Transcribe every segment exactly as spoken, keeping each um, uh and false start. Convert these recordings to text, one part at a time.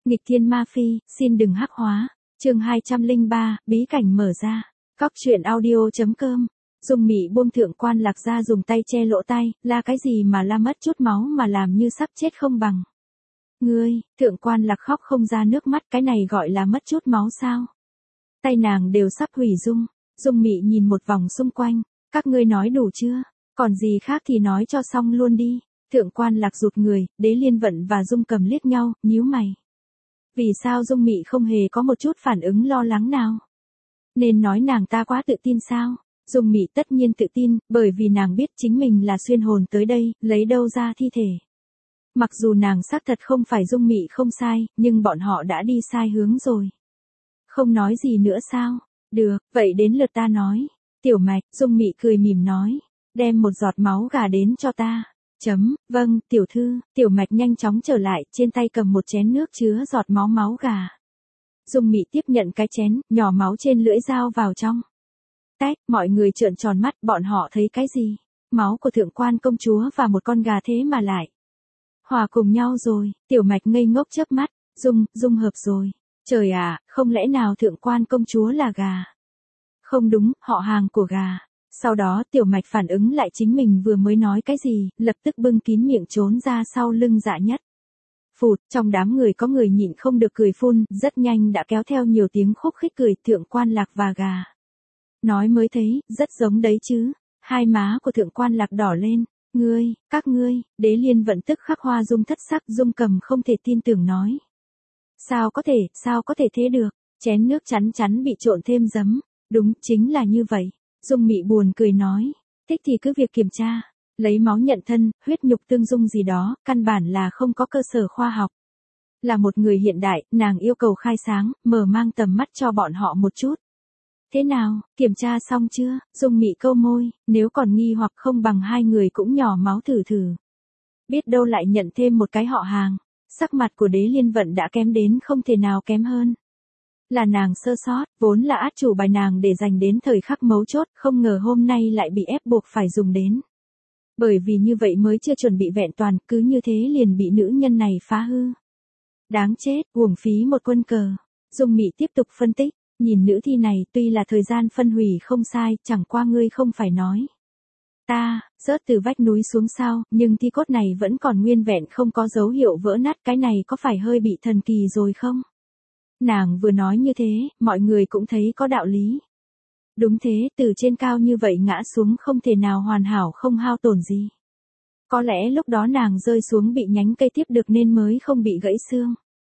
Nghịch thiên ma phi, xin đừng hắc hóa. Chương hai trăm lẻ ba, bí cảnh mở ra. Cóc truyện audio chấm com. Dung Mị buông Thượng Quan Lạc ra dùng tay che lỗ tai, la cái gì mà la mất chút máu mà làm như sắp chết không bằng. Ngươi, Thượng Quan Lạc khóc không ra nước mắt, cái này gọi là mất chút máu sao? Tay nàng đều sắp hủy dung. Dung Mị nhìn một vòng xung quanh, các ngươi nói đủ chưa? Còn gì khác thì nói cho xong luôn đi. Thượng Quan Lạc rụt người, Đế Liên Vận và Dung Cầm liếc nhau, nhíu mày. Vì sao Dung Mị không hề có một chút phản ứng lo lắng nào? Nên nói nàng ta quá tự tin sao? Dung Mị tất nhiên tự tin, bởi vì nàng biết chính mình là xuyên hồn tới đây, lấy đâu ra thi thể. Mặc dù nàng xác thật không phải Dung Mị không sai, nhưng bọn họ đã đi sai hướng rồi. Không nói gì nữa sao? Được, vậy đến lượt ta nói. Tiểu Mạch, Dung Mị cười mỉm nói, đem một giọt máu gà đến cho ta. Chấm, vâng, tiểu thư. Tiểu Mạch nhanh chóng trở lại, trên tay cầm một chén nước chứa giọt máu máu gà. Dung Mị tiếp nhận cái chén, nhỏ máu trên lưỡi dao vào trong. Tách, mọi người trợn tròn mắt, bọn họ thấy cái gì? Máu của Thượng Quan công chúa và một con gà thế mà lại hòa cùng nhau rồi. Tiểu Mạch ngây ngốc chớp mắt, Dung, Dung hợp rồi. Trời ạ, không lẽ nào Thượng Quan công chúa là gà? Không đúng, họ hàng của gà. Sau đó Tiểu Mạch phản ứng lại chính mình vừa mới nói cái gì, lập tức bưng kín miệng trốn ra sau lưng Dạ Nhất. Phụt, trong đám người có người nhịn không được cười phun, rất nhanh đã kéo theo nhiều tiếng khúc khích cười. Thượng Quan Lạc và gà. Nói mới thấy, rất giống đấy chứ. Hai má của Thượng Quan Lạc đỏ lên. Ngươi, các ngươi. Đế Liên Vận tức khắc hoa dung thất sắc. Dung Cầm không thể tin tưởng nói. Sao có thể, sao có thể thế được? Chén nước chắn chắn bị trộn thêm giấm. Đúng, chính là như vậy. Dung Mị buồn cười nói, thích thì cứ việc kiểm tra, lấy máu nhận thân, huyết nhục tương dung gì đó, căn bản là không có cơ sở khoa học. Là một người hiện đại, nàng yêu cầu khai sáng, mở mang tầm mắt cho bọn họ một chút. Thế nào, kiểm tra xong chưa? Dung Mị câu môi, nếu còn nghi hoặc không bằng hai người cũng nhỏ máu thử thử. Biết đâu lại nhận thêm một cái họ hàng. Sắc mặt của Đế Liên Vận đã kém đến không thể nào kém hơn. Là nàng sơ sót, vốn là át chủ bài nàng để dành đến thời khắc mấu chốt, không ngờ hôm nay lại bị ép buộc phải dùng đến. Bởi vì như vậy mới chưa chuẩn bị vẹn toàn, cứ như thế liền bị nữ nhân này phá hư. Đáng chết, uổng phí một quân cờ. Dung Mị tiếp tục phân tích, nhìn nữ thi này tuy là thời gian phân hủy không sai, chẳng qua ngươi không phải nói. Ta, rớt từ vách núi xuống sao, nhưng thi cốt này vẫn còn nguyên vẹn không có dấu hiệu vỡ nát, cái này có phải hơi bị thần kỳ rồi không? Nàng vừa nói như thế, mọi người cũng thấy có đạo lý. Đúng thế, từ trên cao như vậy ngã xuống không thể nào hoàn hảo không hao tổn gì. Có lẽ lúc đó nàng rơi xuống bị nhánh cây tiếp được nên mới không bị gãy xương.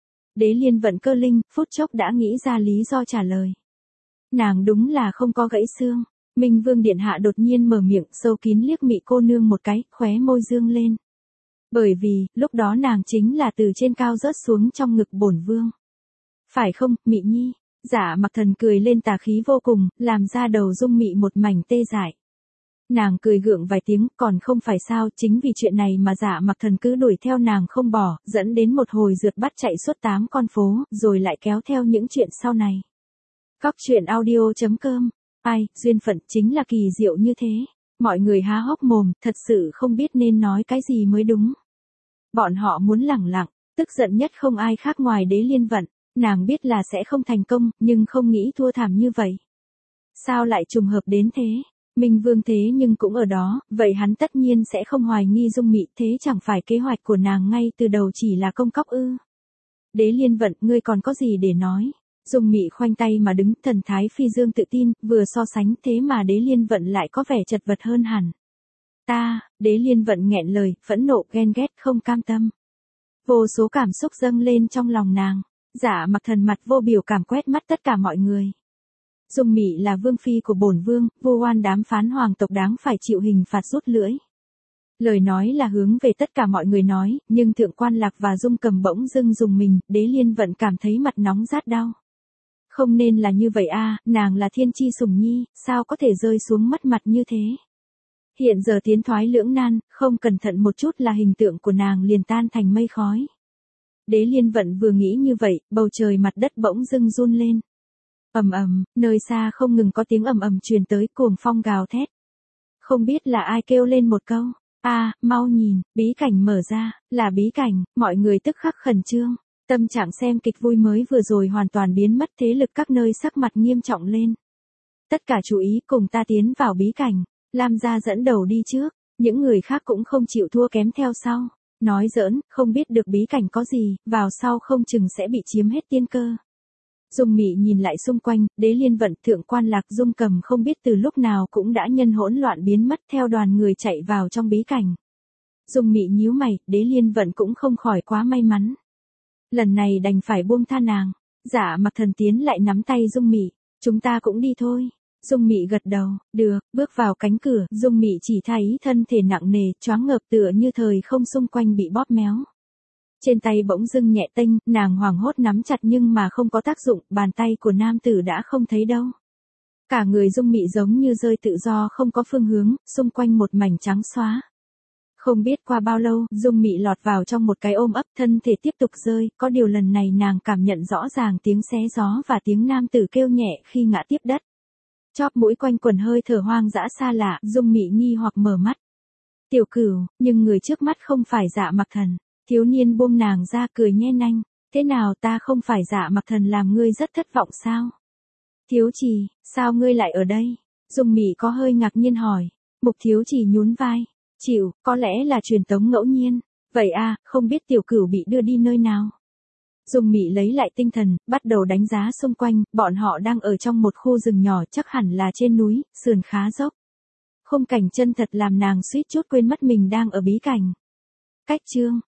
Đế Liên Vận cơ linh, phút chốc đã nghĩ ra lý do trả lời. Nàng đúng là không có gãy xương. Minh Vương Điện Hạ đột nhiên mở miệng sâu kín liếc Mị cô nương một cái, khóe môi dương lên. Bởi vì, lúc đó nàng chính là từ trên cao rớt xuống trong ngực bổn vương. Phải không, Mị Nhi? Dạ Mặc Thần cười lên tà khí vô cùng, làm ra đầu Dung Mị một mảnh tê dại. Nàng cười gượng vài tiếng, còn không phải sao, chính vì chuyện này mà Dạ Mặc Thần cứ đuổi theo nàng không bỏ, dẫn đến một hồi rượt bắt chạy suốt tám con phố, rồi lại kéo theo những chuyện sau này. Cóc truyện audio chấm com. Ai, duyên phận chính là kỳ diệu như thế. Mọi người há hốc mồm, thật sự không biết nên nói cái gì mới đúng. Bọn họ muốn lẳng lặng, tức giận nhất không ai khác ngoài Đế Liên Vận. Nàng biết là sẽ không thành công, nhưng không nghĩ thua thảm như vậy. Sao lại trùng hợp đến thế? Minh Vương thế nhưng cũng ở đó, vậy hắn tất nhiên sẽ không hoài nghi Dung Mị, thế chẳng phải kế hoạch của nàng ngay từ đầu chỉ là công cóc ư? Đế Liên Vận, ngươi còn có gì để nói? Dung Mị khoanh tay mà đứng, thần thái phi dương tự tin, vừa so sánh thế mà Đế Liên Vận lại có vẻ chật vật hơn hẳn. Ta, Đế Liên Vận nghẹn lời, phẫn nộ, ghen ghét, không cam tâm. Vô số cảm xúc dâng lên trong lòng nàng. Dạ Mặc Thần mặt vô biểu cảm quét mắt tất cả mọi người. Dung Mị là vương phi của bổn vương, vu oan đám phán hoàng tộc đáng phải chịu hình phạt rút lưỡi. Lời nói là hướng về tất cả mọi người nói, nhưng Thượng Quan Lạc và Dung Cầm bỗng dưng dùng mình, Đế Liên Vận cảm thấy mặt nóng rát đau. Không nên là như vậy a, nàng là thiên chi sủng nhi, sao có thể rơi xuống mất mặt như thế? Hiện giờ tiến thoái lưỡng nan, không cẩn thận một chút là hình tượng của nàng liền tan thành mây khói. Đế Liên Vận vừa nghĩ như vậy, bầu trời mặt đất bỗng dưng run lên. Ầm ầm, nơi xa không ngừng có tiếng ầm ầm truyền tới, cuồng phong gào thét. Không biết là ai kêu lên một câu, a, mau nhìn, bí cảnh mở ra, là bí cảnh, mọi người tức khắc khẩn trương. Tâm trạng xem kịch vui mới vừa rồi hoàn toàn biến mất, thế lực các nơi sắc mặt nghiêm trọng lên. Tất cả chú ý cùng ta tiến vào bí cảnh. Lam gia dẫn đầu đi trước, những người khác cũng không chịu thua kém theo sau. Nói giỡn, không biết được bí cảnh có gì, vào sau không chừng sẽ bị chiếm hết tiên cơ. Dung Mị nhìn lại xung quanh, Đế Liên Vận, Thượng Quan Lạc, Dung Cầm không biết từ lúc nào cũng đã nhân hỗn loạn biến mất theo đoàn người chạy vào trong bí cảnh. Dung Mị nhíu mày, Đế Liên Vận cũng không khỏi quá may mắn. Lần này đành phải buông tha nàng. Dạ Mặc Thần tiến lại nắm tay Dung Mị, chúng ta cũng đi thôi. Dung Mị gật đầu, được, bước vào cánh cửa, Dung Mị chỉ thấy thân thể nặng nề, choáng ngợp tựa như thời không xung quanh bị bóp méo. Trên tay bỗng dưng nhẹ tênh, nàng hoảng hốt nắm chặt nhưng mà không có tác dụng, bàn tay của nam tử đã không thấy đâu. Cả người Dung Mị giống như rơi tự do không có phương hướng, xung quanh một mảnh trắng xóa. Không biết qua bao lâu, Dung Mị lọt vào trong một cái ôm ấp, thân thể tiếp tục rơi, có điều lần này nàng cảm nhận rõ ràng tiếng xé gió và tiếng nam tử kêu nhẹ khi ngã tiếp đất. Chóp mũi quanh quần hơi thở hoang dã xa lạ, Dung Mị nghi hoặc mở mắt. Tiểu Cửu, nhưng người trước mắt không phải Dạ Mặc Thần. Thiếu niên buông nàng ra cười nhe nanh, thế nào ta không phải Dạ Mặc Thần làm ngươi rất thất vọng sao? Thiếu Trì, sao ngươi lại ở đây? Dung Mị có hơi ngạc nhiên hỏi. Mục Thiếu Trì nhún vai, chịu, có lẽ là truyền tống ngẫu nhiên. Vậy à, không biết Tiểu Cửu bị đưa đi nơi nào? Dung Mị lấy lại tinh thần, bắt đầu đánh giá xung quanh, bọn họ đang ở trong một khu rừng nhỏ, chắc hẳn là trên núi, sườn khá dốc. Khung cảnh chân thật làm nàng suýt chút quên mất mình đang ở bí cảnh. Cách chương